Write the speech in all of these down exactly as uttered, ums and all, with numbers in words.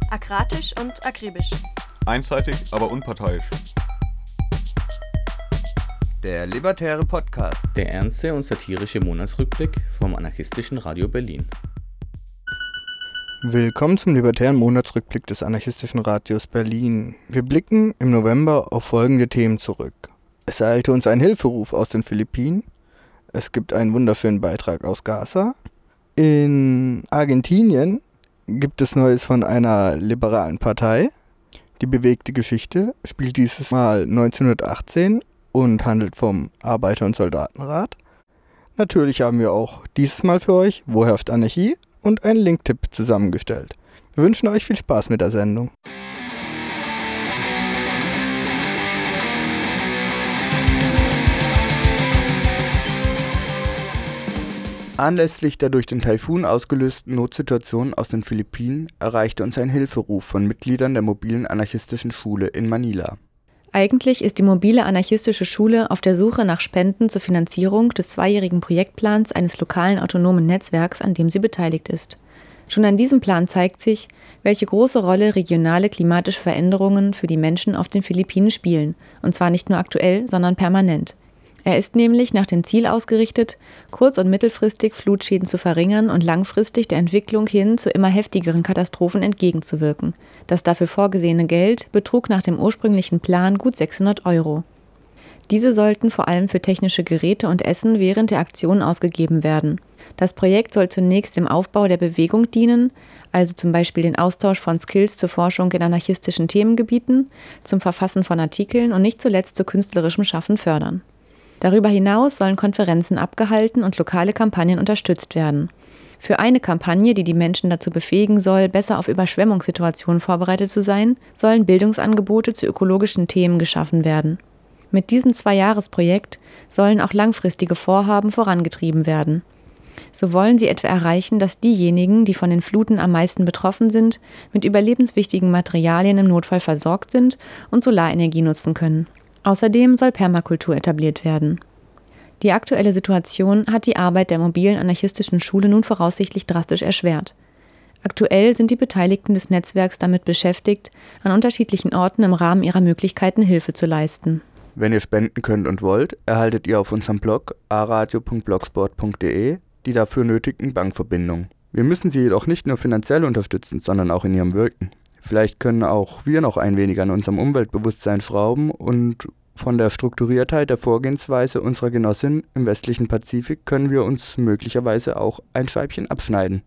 Akratisch und akribisch. Einseitig, aber unparteiisch. Der Libertäre Podcast. Der ernste und satirische Monatsrückblick vom anarchistischen Radio Berlin. Willkommen zum Libertären Monatsrückblick des anarchistischen Radios Berlin. Wir blicken im November auf folgende Themen zurück. Es ereilte uns ein Hilferuf aus den Philippinen. Es gibt einen wunderschönen Beitrag aus Gaza. In Argentinien gibt es Neues von einer liberalen Partei. Die bewegte Geschichte spielt dieses Mal neunzehnhundertachtzehn und handelt vom Arbeiter- und Soldatenrat. Natürlich haben wir auch dieses Mal für euch Wo herrscht Anarchie und einen Linktipp zusammengestellt. Wir wünschen euch viel Spaß mit der Sendung. Anlässlich der durch den Taifun ausgelösten Notsituation aus den Philippinen erreichte uns ein Hilferuf von Mitgliedern der mobilen anarchistischen Schule in Manila. Eigentlich ist die mobile anarchistische Schule auf der Suche nach Spenden zur Finanzierung des zweijährigen Projektplans eines lokalen autonomen Netzwerks, an dem sie beteiligt ist. Schon an diesem Plan zeigt sich, welche große Rolle regionale klimatische Veränderungen für die Menschen auf den Philippinen spielen, und zwar nicht nur aktuell, sondern permanent. Er ist nämlich nach dem Ziel ausgerichtet, kurz- und mittelfristig Flutschäden zu verringern und langfristig der Entwicklung hin zu immer heftigeren Katastrophen entgegenzuwirken. Das dafür vorgesehene Geld betrug nach dem ursprünglichen Plan gut sechshundert Euro. Diese sollten vor allem für technische Geräte und Essen während der Aktion ausgegeben werden. Das Projekt soll zunächst dem Aufbau der Bewegung dienen, also zum Beispiel den Austausch von Skills zur Forschung in anarchistischen Themengebieten, zum Verfassen von Artikeln und nicht zuletzt zu künstlerischem Schaffen fördern. Darüber hinaus sollen Konferenzen abgehalten und lokale Kampagnen unterstützt werden. Für eine Kampagne, die die Menschen dazu befähigen soll, besser auf Überschwemmungssituationen vorbereitet zu sein, sollen Bildungsangebote zu ökologischen Themen geschaffen werden. Mit diesem Zwei-Jahres-Projekt sollen auch langfristige Vorhaben vorangetrieben werden. So wollen sie etwa erreichen, dass diejenigen, die von den Fluten am meisten betroffen sind, mit überlebenswichtigen Materialien im Notfall versorgt sind und Solarenergie nutzen können. Außerdem soll Permakultur etabliert werden. Die aktuelle Situation hat die Arbeit der mobilen anarchistischen Schule nun voraussichtlich drastisch erschwert. Aktuell sind die Beteiligten des Netzwerks damit beschäftigt, an unterschiedlichen Orten im Rahmen ihrer Möglichkeiten Hilfe zu leisten. Wenn ihr spenden könnt und wollt, erhaltet ihr auf unserem Blog a radio punkt blogspot punkt de die dafür nötigen Bankverbindungen. Wir müssen sie jedoch nicht nur finanziell unterstützen, sondern auch in ihrem Wirken. Vielleicht können auch wir noch ein wenig an unserem Umweltbewusstsein schrauben und von der Strukturiertheit der Vorgehensweise unserer Genossin im westlichen Pazifik können wir uns möglicherweise auch ein Scheibchen abschneiden.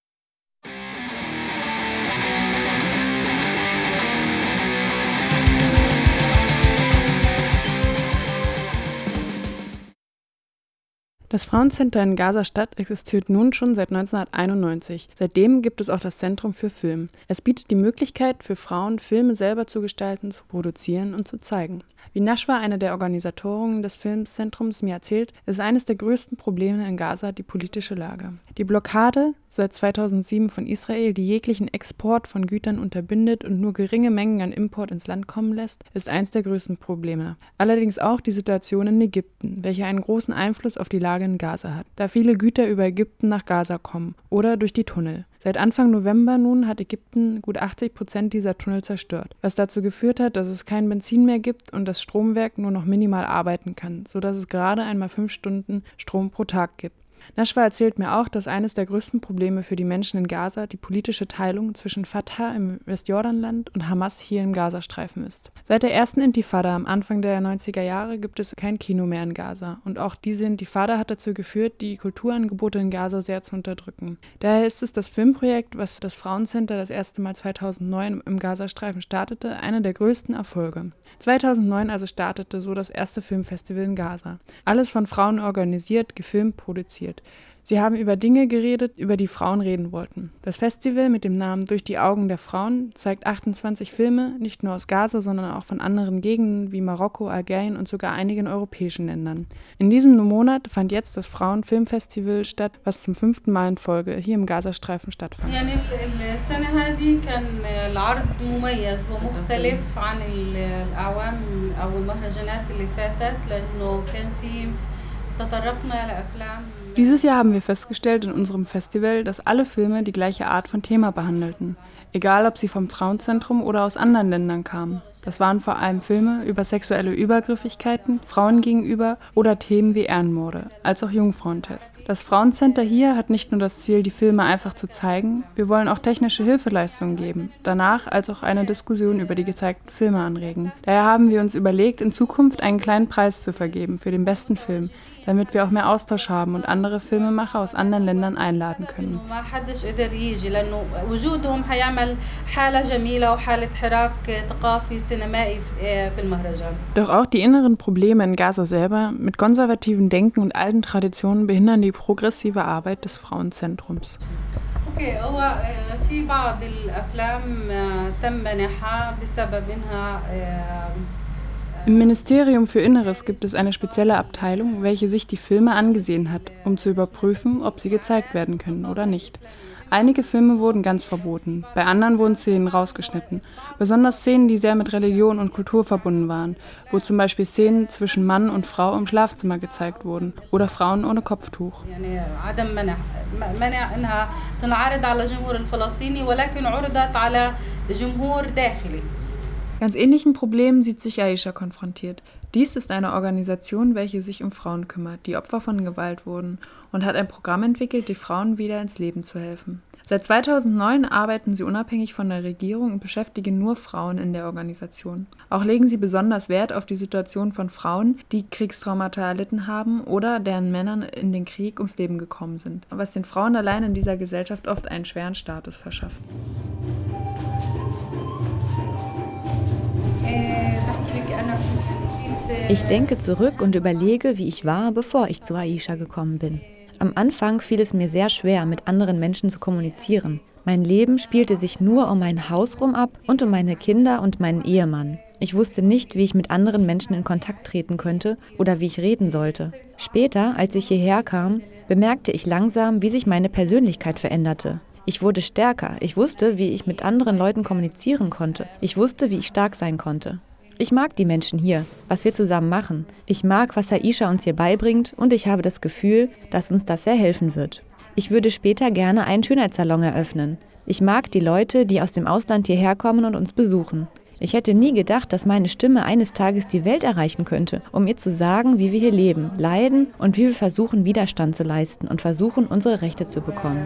Das Frauencenter in Gaza-Stadt existiert nun schon seit neunzehnhunderteinundneunzig. Seitdem gibt es auch das Zentrum für Film. Es bietet die Möglichkeit für Frauen, Filme selber zu gestalten, zu produzieren und zu zeigen. Wie Nashwa, eine der Organisatoren des Filmzentrums, mir erzählt, ist eines der größten Probleme in Gaza die politische Lage. Die Blockade seit zweitausendsieben von Israel, die jeglichen Export von Gütern unterbindet und nur geringe Mengen an Import ins Land kommen lässt, ist eines der größten Probleme. Allerdings auch die Situation in Ägypten, welche einen großen Einfluss auf die Lage in Gaza hat, da viele Güter über Ägypten nach Gaza kommen oder durch die Tunnel. Seit Anfang November nun hat Ägypten gut achtzig Prozent dieser Tunnel zerstört, was dazu geführt hat, dass es kein Benzin mehr gibt und das Stromwerk nur noch minimal arbeiten kann, sodass es gerade einmal fünf Stunden Strom pro Tag gibt. Nashwa erzählt mir auch, dass eines der größten Probleme für die Menschen in Gaza die politische Teilung zwischen Fatah im Westjordanland und Hamas hier im Gazastreifen ist. Seit der ersten Intifada am Anfang der neunziger Jahre gibt es kein Kino mehr in Gaza und auch diese Intifada hat dazu geführt, die Kulturangebote in Gaza sehr zu unterdrücken. Daher ist es das Filmprojekt, was das Frauencenter das erste Mal zweitausendneun im Gazastreifen startete, einer der größten Erfolge. zweitausendneun also startete so das erste Filmfestival in Gaza. Alles von Frauen organisiert, gefilmt, produziert. Sie haben über Dinge geredet, über die Frauen reden wollten. Das Festival mit dem Namen Durch die Augen der Frauen zeigt achtundzwanzig Filme, nicht nur aus Gaza, sondern auch von anderen Gegenden wie Marokko, Algerien und sogar einigen europäischen Ländern. In diesem Monat fand jetzt das Frauenfilmfestival statt, was zum fünften Mal in Folge hier im Gazastreifen stattfand. Dieses Jahr haben wir festgestellt in unserem Festival, dass alle Filme die gleiche Art von Thema behandelten. egal ob sie vom Frauenzentrum oder aus anderen Ländern kamen. Das waren vor allem Filme über sexuelle Übergriffigkeiten, Frauen gegenüber oder Themen wie Ehrenmorde, als auch Jungfrauentest. Das Frauencenter hier hat nicht nur das Ziel, die Filme einfach zu zeigen, wir wollen auch technische Hilfeleistungen geben, danach als auch eine Diskussion über die gezeigten Filme anregen. Daher haben wir uns überlegt, in Zukunft einen kleinen Preis zu vergeben für den besten Film, damit wir auch mehr Austausch haben und andere Filmemacher aus anderen Ländern einladen können. Doch auch die inneren Probleme in Gaza selber mit konservativen Denken und alten Traditionen behindern die progressive Arbeit des Frauenzentrums. اوكي هو في بعض الافلام تم منحها بسبب انها Im Ministerium für Inneres gibt es eine spezielle Abteilung, welche sich die Filme angesehen hat, um zu überprüfen, ob sie gezeigt werden können oder nicht. Einige Filme wurden ganz verboten, bei anderen wurden Szenen rausgeschnitten. Besonders Szenen, die sehr mit Religion und Kultur verbunden waren, wo zum Beispiel Szenen zwischen Mann und Frau im Schlafzimmer gezeigt wurden oder Frauen ohne Kopftuch. Ganz ähnlichen Problemen sieht sich Aisha konfrontiert. Dies ist eine Organisation, welche sich um Frauen kümmert, die Opfer von Gewalt wurden, und hat ein Programm entwickelt, die Frauen wieder ins Leben zu helfen. Seit zweitausendneun arbeiten sie unabhängig von der Regierung und beschäftigen nur Frauen in der Organisation. Auch legen sie besonders Wert auf die Situation von Frauen, die Kriegstraumata erlitten haben oder deren Männern in den Krieg ums Leben gekommen sind, was den Frauen allein in dieser Gesellschaft oft einen schweren Status verschafft. Ich denke zurück und überlege, wie ich war, bevor ich zu Aisha gekommen bin. Am Anfang fiel es mir sehr schwer, mit anderen Menschen zu kommunizieren. Mein Leben spielte sich nur um mein Haus rum ab und um meine Kinder und meinen Ehemann. Ich wusste nicht, wie ich mit anderen Menschen in Kontakt treten könnte oder wie ich reden sollte. Später, als ich hierher kam, bemerkte ich langsam, wie sich meine Persönlichkeit veränderte. Ich wurde stärker. Ich wusste, wie ich mit anderen Leuten kommunizieren konnte. Ich wusste, wie ich stark sein konnte. Ich mag die Menschen hier, was wir zusammen machen. Ich mag, was Aisha uns hier beibringt, und ich habe das Gefühl, dass uns das sehr helfen wird. Ich würde später gerne einen Schönheitssalon eröffnen. Ich mag die Leute, die aus dem Ausland hierher kommen und uns besuchen. Ich hätte nie gedacht, dass meine Stimme eines Tages die Welt erreichen könnte, um ihr zu sagen, wie wir hier leben, leiden und wie wir versuchen, Widerstand zu leisten und versuchen, unsere Rechte zu bekommen.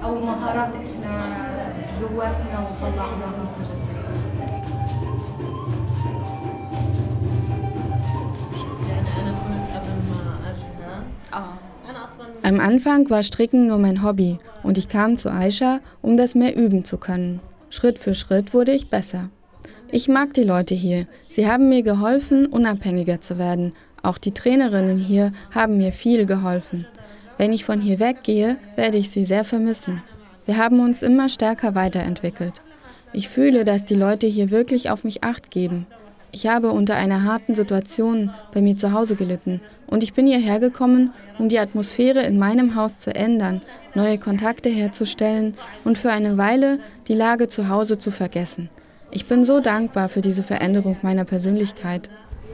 Am Anfang war Stricken nur mein Hobby und ich kam zu Aisha, um das mehr üben zu können. Schritt für Schritt wurde ich besser. Ich mag die Leute hier. Sie haben mir geholfen, unabhängiger zu werden. Auch die Trainerinnen hier haben mir viel geholfen. Wenn ich von hier weggehe, werde ich sie sehr vermissen. Wir haben uns immer stärker weiterentwickelt. Ich fühle, dass die Leute hier wirklich auf mich Acht geben. Ich habe unter einer harten Situation bei mir zu Hause gelitten und ich bin hierher gekommen, um die Atmosphäre in meinem Haus zu ändern, neue Kontakte herzustellen und für eine Weile die Lage zu Hause zu vergessen. Ich bin so dankbar für diese Veränderung meiner Persönlichkeit.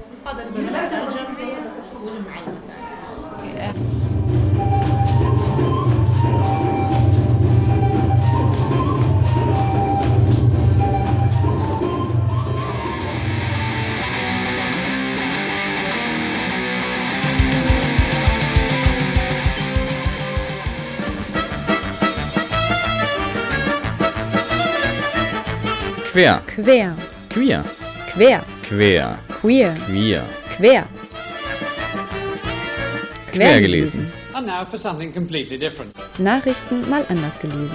Quer. Quer. Queer. Quer. Quer. Queer. Queer. Quer. Quer gelesen. And now for something completely different. Nachrichten mal anders gelesen.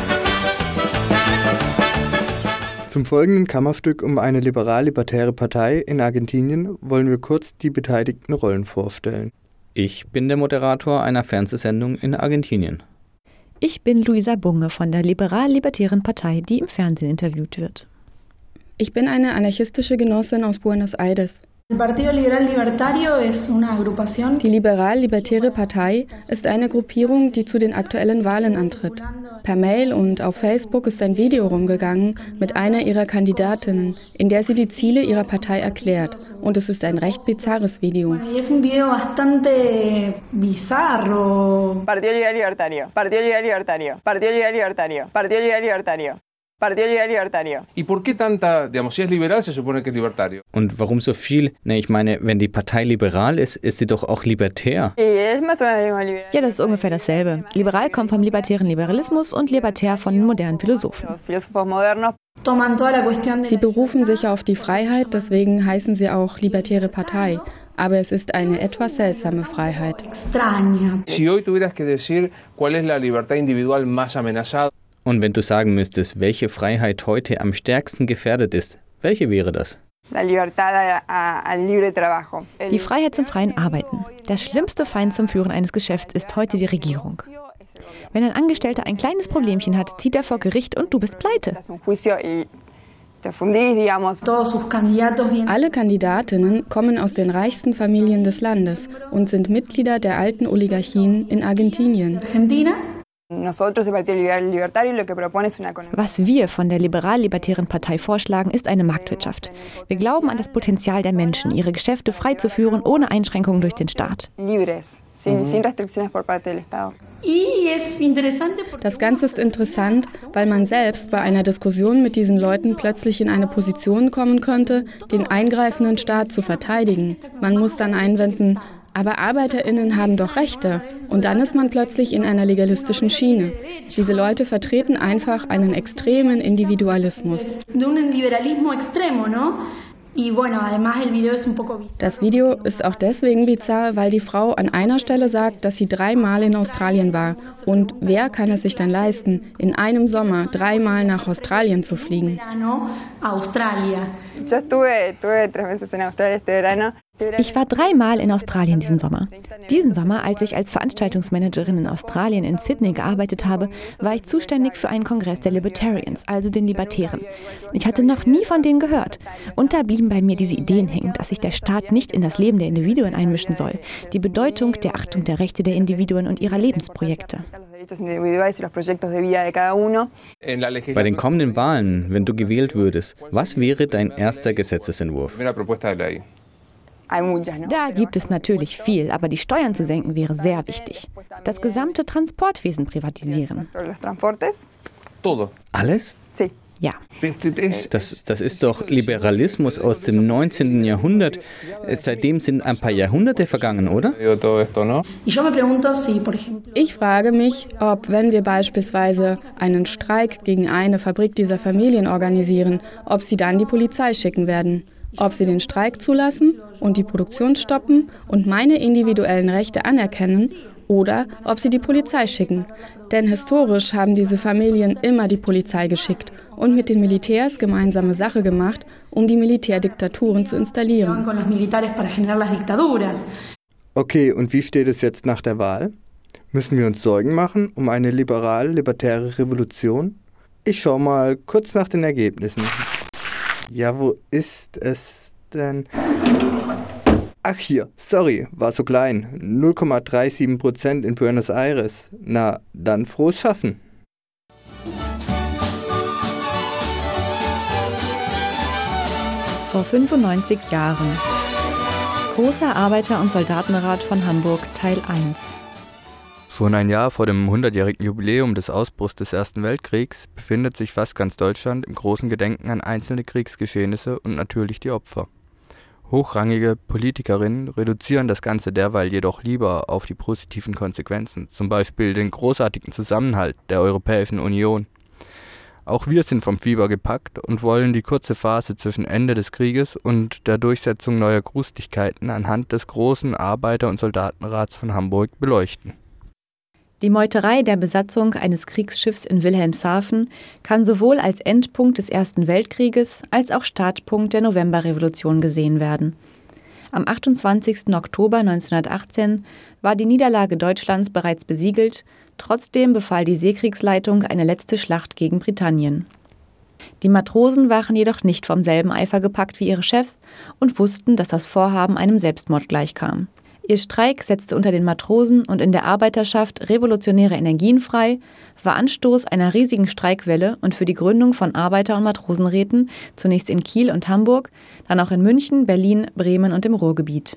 Zum folgenden Kammerstück um eine liberal-libertäre Partei in Argentinien wollen wir kurz die beteiligten Rollen vorstellen. Ich bin der Moderator einer Fernsehsendung in Argentinien. Ich bin Luisa Bunge von der liberal-libertären Partei, die im Fernsehen interviewt wird. Ich bin eine anarchistische Genossin aus Buenos Aires. Die Liberal-Libertäre Partei ist eine Gruppierung, die zu den aktuellen Wahlen antritt. Per Mail und auf Facebook ist ein Video rumgegangen mit einer ihrer Kandidatinnen, in der sie die Ziele ihrer Partei erklärt. Und es ist ein recht bizarres Video. Partido Libertario, Partido Libertario, Partido Libertario, Partido Libertario. Und warum so viel? Ne, ich meine, wenn die Partei liberal ist, ist sie doch auch libertär. Ja, das ist ungefähr dasselbe. Liberal kommt vom libertären Liberalismus und libertär von den modernen Philosophen. Sie berufen sich auf die Freiheit, deswegen heißen sie auch Libertäre Partei. Aber es ist eine etwas seltsame Freiheit. Und wenn du sagen müsstest, welche Freiheit heute am stärksten gefährdet ist, welche wäre das? Die Freiheit zum freien Arbeiten. Der schlimmste Feind zum Führen eines Geschäfts ist heute die Regierung. Wenn ein Angestellter ein kleines Problemchen hat, zieht er vor Gericht und du bist pleite. Alle Kandidatinnen kommen aus den reichsten Familien des Landes und sind Mitglieder der alten Oligarchien in Argentinien. Was wir von der liberal-libertären Partei vorschlagen, ist eine Marktwirtschaft. Wir glauben an das Potenzial der Menschen, ihre Geschäfte frei zu führen, ohne Einschränkungen durch den Staat. Das Ganze ist interessant, weil man selbst bei einer Diskussion mit diesen Leuten plötzlich in eine Position kommen könnte, den eingreifenden Staat zu verteidigen. Man muss dann einwenden, aber ArbeiterInnen haben doch Rechte. Und dann ist man plötzlich in einer legalistischen Schiene. Diese Leute vertreten einfach einen extremen Individualismus. Das Video ist auch deswegen bizarr, weil die Frau an einer Stelle sagt, dass sie dreimal in Australien war. Und wer kann es sich dann leisten, in einem Sommer dreimal nach Australien zu fliegen? Ich war dreimal in Australien diesen Sommer. Diesen Sommer, als ich als Veranstaltungsmanagerin in Australien in Sydney gearbeitet habe, war ich zuständig für einen Kongress der Libertarians, also den Libertären. Ich hatte noch nie von denen gehört. Und da blieben bei mir diese Ideen hängen, dass sich der Staat nicht in das Leben der Individuen einmischen soll. Die Bedeutung der Achtung der Rechte der Individuen und ihrer Lebensprojekte. Bei den kommenden Wahlen, wenn du gewählt würdest, was wäre dein erster Gesetzesentwurf? Da gibt es natürlich viel, aber die Steuern zu senken wäre sehr wichtig. Das gesamte Transportwesen privatisieren. Alles? Ja. Das, das ist doch Liberalismus aus dem neunzehnten Jahrhundert. Seitdem sind ein paar Jahrhunderte vergangen, oder? Ich frage mich, ob, wenn wir beispielsweise einen Streik gegen eine Fabrik dieser Familien organisieren, ob sie dann die Polizei schicken werden. Ob sie den Streik zulassen und die Produktion stoppen und meine individuellen Rechte anerkennen oder ob sie die Polizei schicken. Denn historisch haben diese Familien immer die Polizei geschickt und mit den Militärs gemeinsame Sache gemacht, um die Militärdiktaturen zu installieren. Okay, und wie steht es jetzt nach der Wahl? Müssen wir uns Sorgen machen um eine liberal-libertäre Revolution? Ich schaue mal kurz nach den Ergebnissen. Ja, wo ist es denn? Ach hier, sorry, war so klein. null Komma siebenunddreißig Prozent in Buenos Aires. Na, dann frohes Schaffen. Vor fünfundneunzig Jahren. Großer Arbeiter- und Soldatenrat von Hamburg, Teil eins. Schon ein Jahr vor dem hundertjährigen Jubiläum des Ausbruchs des Ersten Weltkriegs befindet sich fast ganz Deutschland im großen Gedenken an einzelne Kriegsgeschehnisse und natürlich die Opfer. Hochrangige Politikerinnen reduzieren das Ganze derweil jedoch lieber auf die positiven Konsequenzen, zum Beispiel den großartigen Zusammenhalt der Europäischen Union. Auch wir sind vom Fieber gepackt und wollen die kurze Phase zwischen Ende des Krieges und der Durchsetzung neuer Grustigkeiten anhand des großen Arbeiter- und Soldatenrats von Hamburg beleuchten. Die Meuterei der Besatzung eines Kriegsschiffs in Wilhelmshaven kann sowohl als Endpunkt des Ersten Weltkrieges als auch Startpunkt der Novemberrevolution gesehen werden. Am achtundzwanzigsten Oktober neunzehnhundertachtzehn war die Niederlage Deutschlands bereits besiegelt, trotzdem befahl die Seekriegsleitung eine letzte Schlacht gegen Britannien. Die Matrosen waren jedoch nicht vom selben Eifer gepackt wie ihre Chefs und wussten, dass das Vorhaben einem Selbstmord gleichkam. Ihr Streik setzte unter den Matrosen und in der Arbeiterschaft revolutionäre Energien frei, war Anstoß einer riesigen Streikwelle und für die Gründung von Arbeiter- und Matrosenräten, zunächst in Kiel und Hamburg, dann auch in München, Berlin, Bremen und im Ruhrgebiet.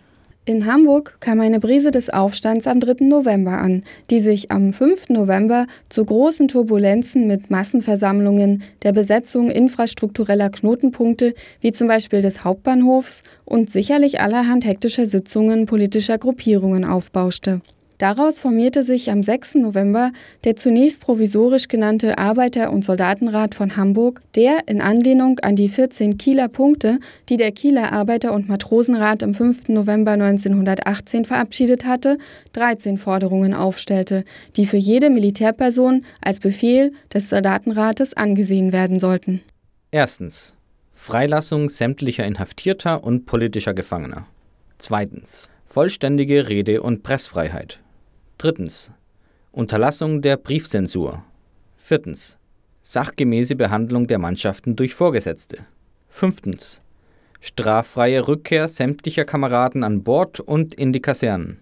In Hamburg kam eine Brise des Aufstands am dritten November an, die sich am fünften November zu großen Turbulenzen mit Massenversammlungen, der Besetzung infrastruktureller Knotenpunkte wie zum Beispiel des Hauptbahnhofs und sicherlich allerhand hektischer Sitzungen politischer Gruppierungen aufbauschte. Daraus formierte sich am sechsten November der zunächst provisorisch genannte Arbeiter- und Soldatenrat von Hamburg, der in Anlehnung an die vierzehn Kieler Punkte, die der Kieler Arbeiter- und Matrosenrat am fünften November neunzehnhundertachtzehn verabschiedet hatte, dreizehn Forderungen aufstellte, die für jede Militärperson als Befehl des Soldatenrates angesehen werden sollten. Erstens. Freilassung sämtlicher Inhaftierter und politischer Gefangener. Zweitens. Vollständige Rede- und Pressfreiheit. Drittens. Unterlassung der Briefzensur. Viertens. Sachgemäße Behandlung der Mannschaften durch Vorgesetzte. Fünftens. Straffreie Rückkehr sämtlicher Kameraden an Bord und in die Kasernen.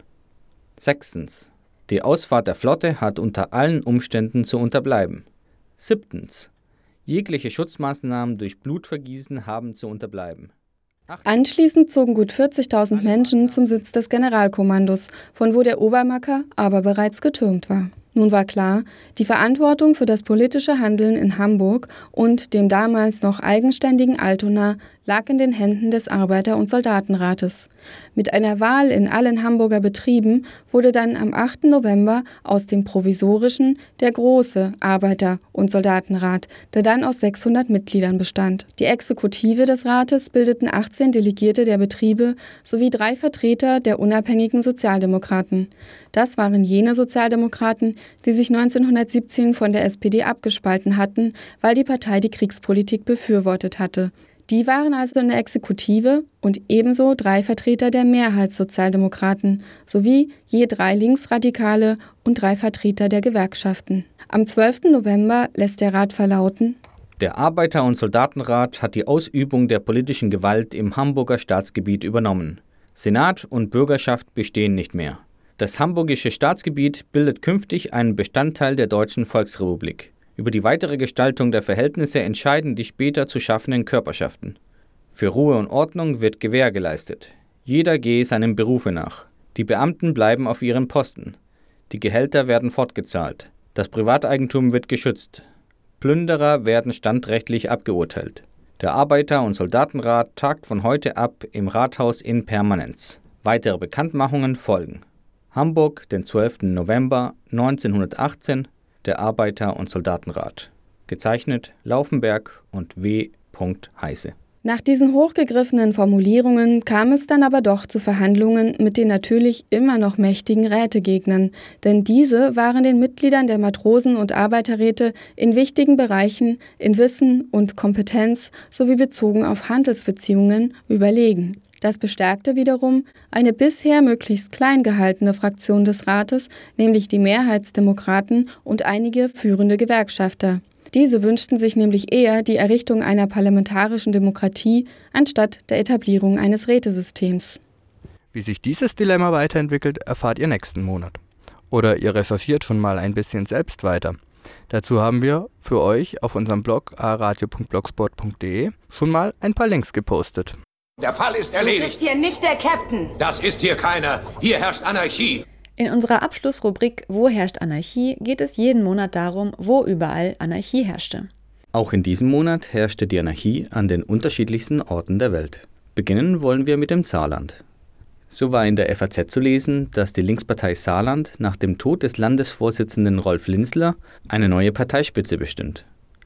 Sechstens. Die Ausfahrt der Flotte hat unter allen Umständen zu unterbleiben. Siebtens. Jegliche Schutzmaßnahmen durch Blutvergießen haben zu unterbleiben. Anschließend zogen gut vierzigtausend Menschen zum Sitz des Generalkommandos, von wo der Obermacker aber bereits getürmt war. Nun war klar, die Verantwortung für das politische Handeln in Hamburg und dem damals noch eigenständigen Altona lag in den Händen des Arbeiter- und Soldatenrates. Mit einer Wahl in allen Hamburger Betrieben wurde dann am achten November aus dem provisorischen der große Arbeiter- und Soldatenrat, der dann aus sechshundert Mitgliedern bestand. Die Exekutive des Rates bildeten achtzehn Delegierte der Betriebe sowie drei Vertreter der unabhängigen Sozialdemokraten. Das waren jene Sozialdemokraten, die sich neunzehnhundertsiebzehn von der S P D abgespalten hatten, weil die Partei die Kriegspolitik befürwortet hatte. Die waren also in der Exekutive und ebenso drei Vertreter der Mehrheitssozialdemokraten sowie je drei Linksradikale und drei Vertreter der Gewerkschaften. Am zwölften November lässt der Rat verlauten: Der Arbeiter- und Soldatenrat hat die Ausübung der politischen Gewalt im Hamburger Staatsgebiet übernommen. Senat und Bürgerschaft bestehen nicht mehr. Das hamburgische Staatsgebiet bildet künftig einen Bestandteil der Deutschen Volksrepublik. Über die weitere Gestaltung der Verhältnisse entscheiden die später zu schaffenden Körperschaften. Für Ruhe und Ordnung wird Gewähr geleistet. Jeder gehe seinem Berufe nach. Die Beamten bleiben auf ihren Posten. Die Gehälter werden fortgezahlt. Das Privateigentum wird geschützt. Plünderer werden standrechtlich abgeurteilt. Der Arbeiter- und Soldatenrat tagt von heute ab im Rathaus in Permanenz. Weitere Bekanntmachungen folgen. Hamburg, den zwölften November neunzehnhundertachtzehn, der Arbeiter- und Soldatenrat. Gezeichnet Laufenberg und W. Heise. Nach diesen hochgegriffenen Formulierungen kam es dann aber doch zu Verhandlungen mit den natürlich immer noch mächtigen Rätegegnern, denn diese waren den Mitgliedern der Matrosen- und Arbeiterräte in wichtigen Bereichen in Wissen und Kompetenz sowie bezogen auf Handelsbeziehungen überlegen. Das bestärkte wiederum eine bisher möglichst klein gehaltene Fraktion des Rates, nämlich die Mehrheitsdemokraten und einige führende Gewerkschafter. Diese wünschten sich nämlich eher die Errichtung einer parlamentarischen Demokratie anstatt der Etablierung eines Rätesystems. Wie sich dieses Dilemma weiterentwickelt, erfahrt ihr nächsten Monat. Oder ihr recherchiert schon mal ein bisschen selbst weiter. Dazu haben wir für euch auf unserem Blog a radio punkt blogspot punkt de schon mal ein paar Links gepostet. Der Fall ist erledigt. Du bist hier nicht der Captain. Das ist hier keiner. Hier herrscht Anarchie. In unserer Abschlussrubrik Wo herrscht Anarchie geht es jeden Monat darum, wo überall Anarchie herrschte. Auch in diesem Monat herrschte die Anarchie an den unterschiedlichsten Orten der Welt. Beginnen wollen wir mit dem Saarland. So war in der F A Z zu lesen, dass die Linkspartei Saarland nach dem Tod des Landesvorsitzenden Rolf Linzler eine neue Parteispitze bestimmt.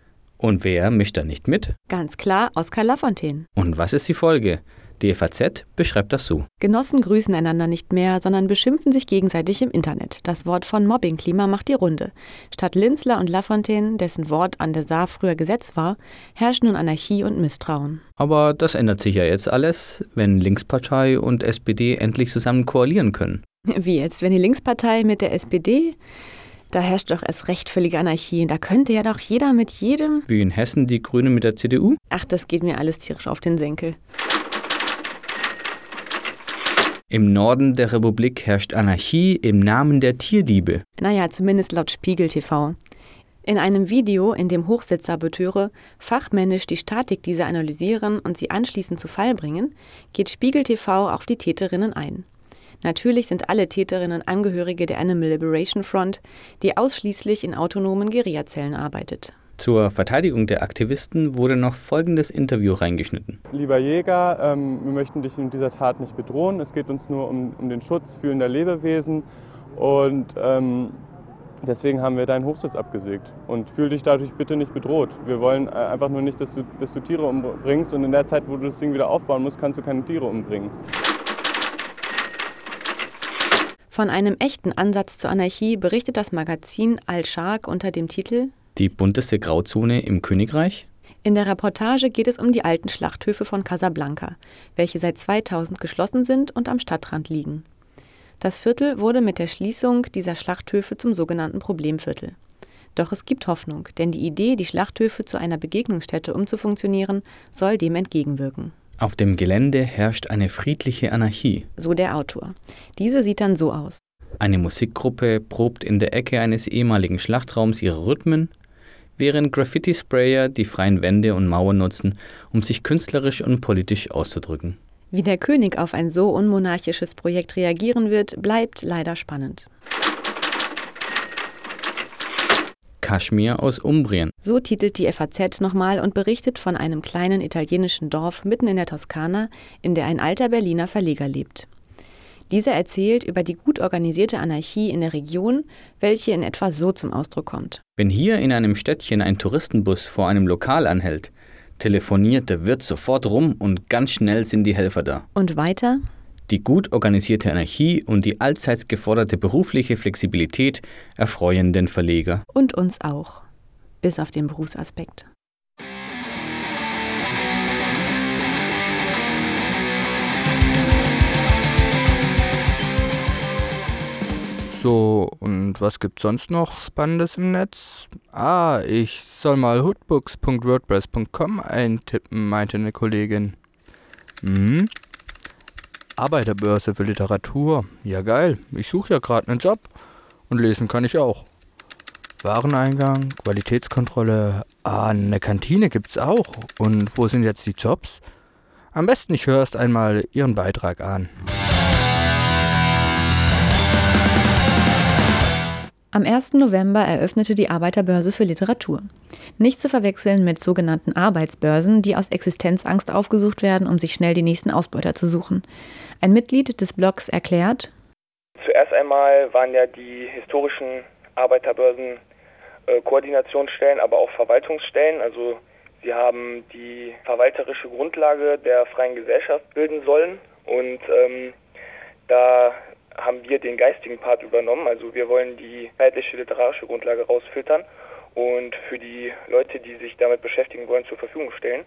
Und wer mischt da nicht mit? Ganz klar Oskar Lafontaine. Und was ist die Folge? Die F A Z beschreibt das so. Genossen grüßen einander nicht mehr, sondern beschimpfen sich gegenseitig im Internet. Das Wort von Mobbingklima macht die Runde. Statt Linzler und Lafontaine, dessen Wort an der Saar früher Gesetz war, herrscht nun Anarchie und Misstrauen. Aber das ändert sich ja jetzt alles, wenn Linkspartei und S P D endlich zusammen koalieren können. Wie jetzt, wenn die Linkspartei mit der S P D... Da herrscht doch erst recht völlige Anarchie. Da könnte ja doch jeder mit jedem... Wie in Hessen die Grünen mit der C D U? Ach, das geht mir alles tierisch auf den Senkel. Im Norden der Republik herrscht Anarchie im Namen der Tierdiebe. Naja, zumindest laut Spiegel T V. In einem Video, in dem Hochsitzsaboteure fachmännisch die Statik dieser analysieren und sie anschließend zu Fall bringen, geht Spiegel T V auf die Täterinnen ein. Natürlich sind alle Täterinnen Angehörige der Animal Liberation Front, die ausschließlich in autonomen Guerillazellen arbeitet. Zur Verteidigung der Aktivisten wurde noch folgendes Interview reingeschnitten. Lieber Jäger, ähm, wir möchten dich in dieser Tat nicht bedrohen. Es geht uns nur um, um den Schutz fühlender Lebewesen und ähm, deswegen haben wir deinen Hochsitz abgesägt. Und fühl dich dadurch bitte nicht bedroht. Wir wollen äh, einfach nur nicht, dass du, dass du Tiere umbringst und in der Zeit, wo du das Ding wieder aufbauen musst, kannst du keine Tiere umbringen. Von einem echten Ansatz zur Anarchie berichtet das Magazin Al-Sharq unter dem Titel Die bunteste Grauzone im Königreich? In der Reportage geht es um die alten Schlachthöfe von Casablanca, welche seit zweitausend geschlossen sind und am Stadtrand liegen. Das Viertel wurde mit der Schließung dieser Schlachthöfe zum sogenannten Problemviertel. Doch es gibt Hoffnung, denn die Idee, die Schlachthöfe zu einer Begegnungsstätte umzufunktionieren, soll dem entgegenwirken. Auf dem Gelände herrscht eine friedliche Anarchie. So der Autor. Diese sieht dann so aus. Eine Musikgruppe probt in der Ecke eines ehemaligen Schlachtraums ihre Rhythmen, während Graffiti-Sprayer die freien Wände und Mauern nutzen, um sich künstlerisch und politisch auszudrücken. Wie der König auf ein so unmonarchisches Projekt reagieren wird, bleibt leider spannend. Kaschmir aus Umbrien. So titelt die F A Z nochmal und berichtet von einem kleinen italienischen Dorf mitten in der Toskana, in der ein alter Berliner Verleger lebt. Dieser erzählt über die gut organisierte Anarchie in der Region, welche in etwa so zum Ausdruck kommt. Wenn hier in einem Städtchen ein Touristenbus vor einem Lokal anhält, telefoniert der Wirt sofort rum und ganz schnell sind die Helfer da. Und weiter? Die gut organisierte Anarchie und die allseits geforderte berufliche Flexibilität erfreuen den Verleger. Und uns auch. Bis auf den Berufsaspekt. So, und was gibt's sonst noch Spannendes im Netz? Ah, ich soll mal hoodbooks punkt wordpress punkt com eintippen, meinte eine Kollegin. Hm? Arbeiterbörse für Literatur. Ja geil, ich suche ja gerade einen Job. Und lesen kann ich auch. Wareneingang, Qualitätskontrolle. Ah, eine Kantine gibt's auch. Und wo sind jetzt die Jobs? Am besten ich höre erst einmal Ihren Beitrag an. Am ersten November eröffnete die Arbeiterbörse für Literatur. Nicht zu verwechseln mit sogenannten Arbeitsbörsen, die aus Existenzangst aufgesucht werden, um sich schnell die nächsten Ausbeuter zu suchen. Ein Mitglied des Blogs erklärt: Zuerst einmal waren ja die historischen Arbeiterbörsen äh, Koordinationsstellen, aber auch Verwaltungsstellen. Also sie haben die verwalterische Grundlage der freien Gesellschaft bilden sollen und ähm, da haben wir den geistigen Part übernommen. Also wir wollen die zeitliche literarische Grundlage rausfiltern und für die Leute, die sich damit beschäftigen wollen, zur Verfügung stellen.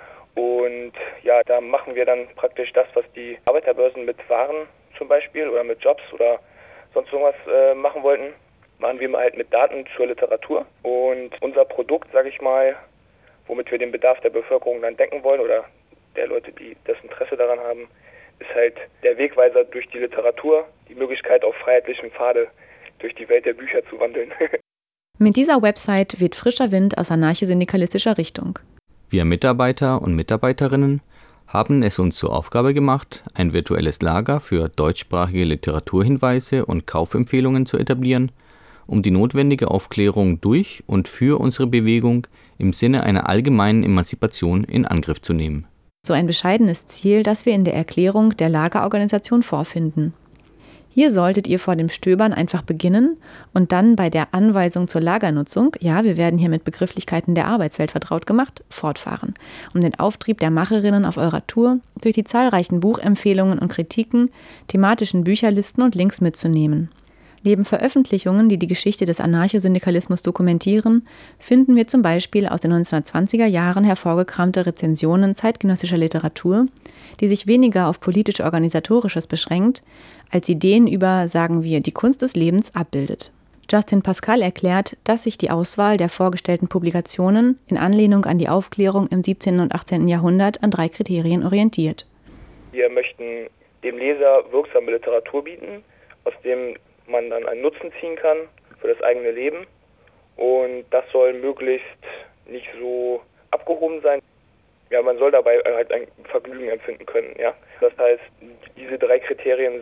Und ja, da machen wir dann praktisch das, was die Arbeiterbörsen mit Waren zum Beispiel oder mit Jobs oder sonst irgendwas äh, machen wollten, machen wir halt mit Daten zur Literatur. Und unser Produkt, sage ich mal, womit wir den Bedarf der Bevölkerung dann decken wollen oder der Leute, die das Interesse daran haben, ist halt der Wegweiser durch die Literatur, die Möglichkeit auf freiheitlichem Pfade durch die Welt der Bücher zu wandeln. Mit dieser Website weht frischer Wind aus anarcho-syndikalistischer Richtung. Wir Mitarbeiter und Mitarbeiterinnen haben es uns zur Aufgabe gemacht, ein virtuelles Lager für deutschsprachige Literaturhinweise und Kaufempfehlungen zu etablieren, um die notwendige Aufklärung durch und für unsere Bewegung im Sinne einer allgemeinen Emanzipation in Angriff zu nehmen. So ein bescheidenes Ziel, das wir in der Erklärung der Lagerorganisation vorfinden. Hier solltet ihr vor dem Stöbern einfach beginnen und dann bei der Anweisung zur Lagernutzung, ja, wir werden hier mit Begrifflichkeiten der Arbeitswelt vertraut gemacht, fortfahren, um den Auftrieb der Macherinnen auf eurer Tour durch die zahlreichen Buchempfehlungen und Kritiken, thematischen Bücherlisten und Links mitzunehmen. Neben Veröffentlichungen, die die Geschichte des Anarchosyndikalismus dokumentieren, finden wir zum Beispiel aus den neunzehnhundertzwanziger Jahren hervorgekramte Rezensionen zeitgenössischer Literatur, die sich weniger auf politisch-organisatorisches beschränkt, als Ideen über, sagen wir, die Kunst des Lebens abbildet. Justin Pascal erklärt, dass sich die Auswahl der vorgestellten Publikationen in Anlehnung an die Aufklärung im siebzehnten und achtzehnten Jahrhundert an drei Kriterien orientiert. Wir möchten dem Leser wirksame Literatur bieten, aus dem man dann einen Nutzen ziehen kann für das eigene Leben. Und das soll möglichst nicht so abgehoben sein. Ja, man soll dabei halt ein Vergnügen empfinden können, ja. Das heißt, diese drei Kriterien sind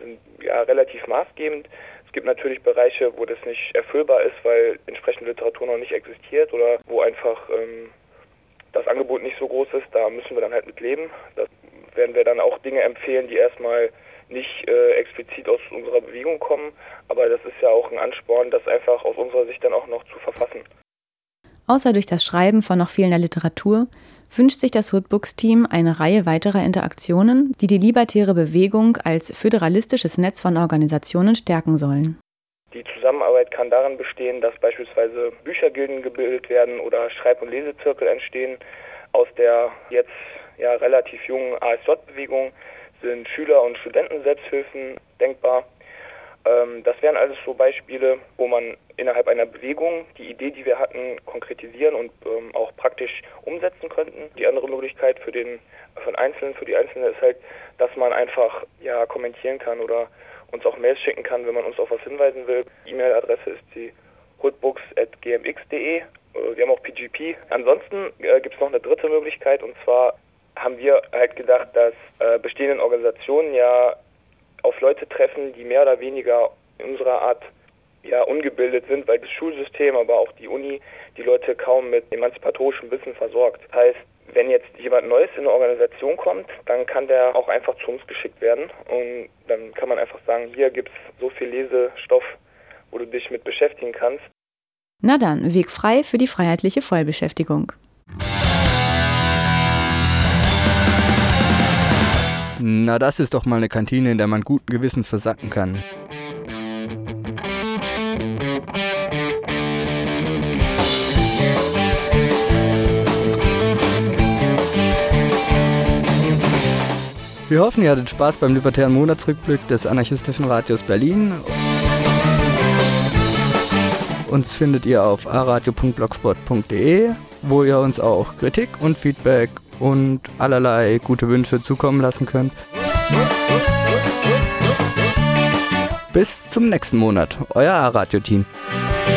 ja, relativ maßgebend. Es gibt natürlich Bereiche, wo das nicht erfüllbar ist, weil entsprechende Literatur noch nicht existiert oder wo einfach ähm, das Angebot nicht so groß ist. Da müssen wir dann halt mit leben. Da werden wir dann auch Dinge empfehlen, die erstmal nicht äh, explizit aus unserer Bewegung kommen. Aber das ist ja auch ein Ansporn, das einfach aus unserer Sicht dann auch noch zu verfassen. Außer durch das Schreiben von noch fehlender Literatur wünscht sich das Hoodbooks-Team eine Reihe weiterer Interaktionen, die die libertäre Bewegung als föderalistisches Netz von Organisationen stärken sollen. Die Zusammenarbeit kann darin bestehen, dass beispielsweise Büchergilden gebildet werden oder Schreib- und Lesezirkel entstehen. Aus der jetzt ja relativ jungen A S J-Bewegung sind Schüler- und Studentenselbsthilfen denkbar. Ähm, das wären alles so Beispiele, wo man innerhalb einer Bewegung die Idee, die wir hatten, konkretisieren und ähm, auch praktisch umsetzen könnten. Die andere Möglichkeit für den für den Einzelnen, für die Einzelne ist halt, dass man einfach ja kommentieren kann oder uns auch Mails schicken kann, wenn man uns auf was hinweisen will. Die E-Mail-Adresse ist die hoodbooks at g m x punkt d e. Wir haben auch P G P. Ansonsten äh, gibt es noch eine dritte Möglichkeit, und zwar haben wir halt gedacht, dass äh, bestehenden Organisationen ja auf Leute treffen, die mehr oder weniger in unserer Art ja ungebildet sind, weil das Schulsystem, aber auch die Uni die Leute kaum mit emanzipatorischem Wissen versorgt. Das heißt, wenn jetzt jemand Neues in eine Organisation kommt, dann kann der auch einfach zu uns geschickt werden und dann kann man einfach sagen, hier gibt's so viel Lesestoff, wo du dich mit beschäftigen kannst. Na dann, Weg frei für die freiheitliche Vollbeschäftigung. Na, das ist doch mal eine Kantine, in der man guten Gewissens versacken kann. Wir hoffen, ihr hattet Spaß beim libertären Monatsrückblick des Anarchistischen Radios Berlin. Uns findet ihr auf a radio punkt blogspot punkt d e, wo ihr uns auch Kritik und Feedback und allerlei gute Wünsche zukommen lassen könnt. Bis zum nächsten Monat, euer A-Radio-Team.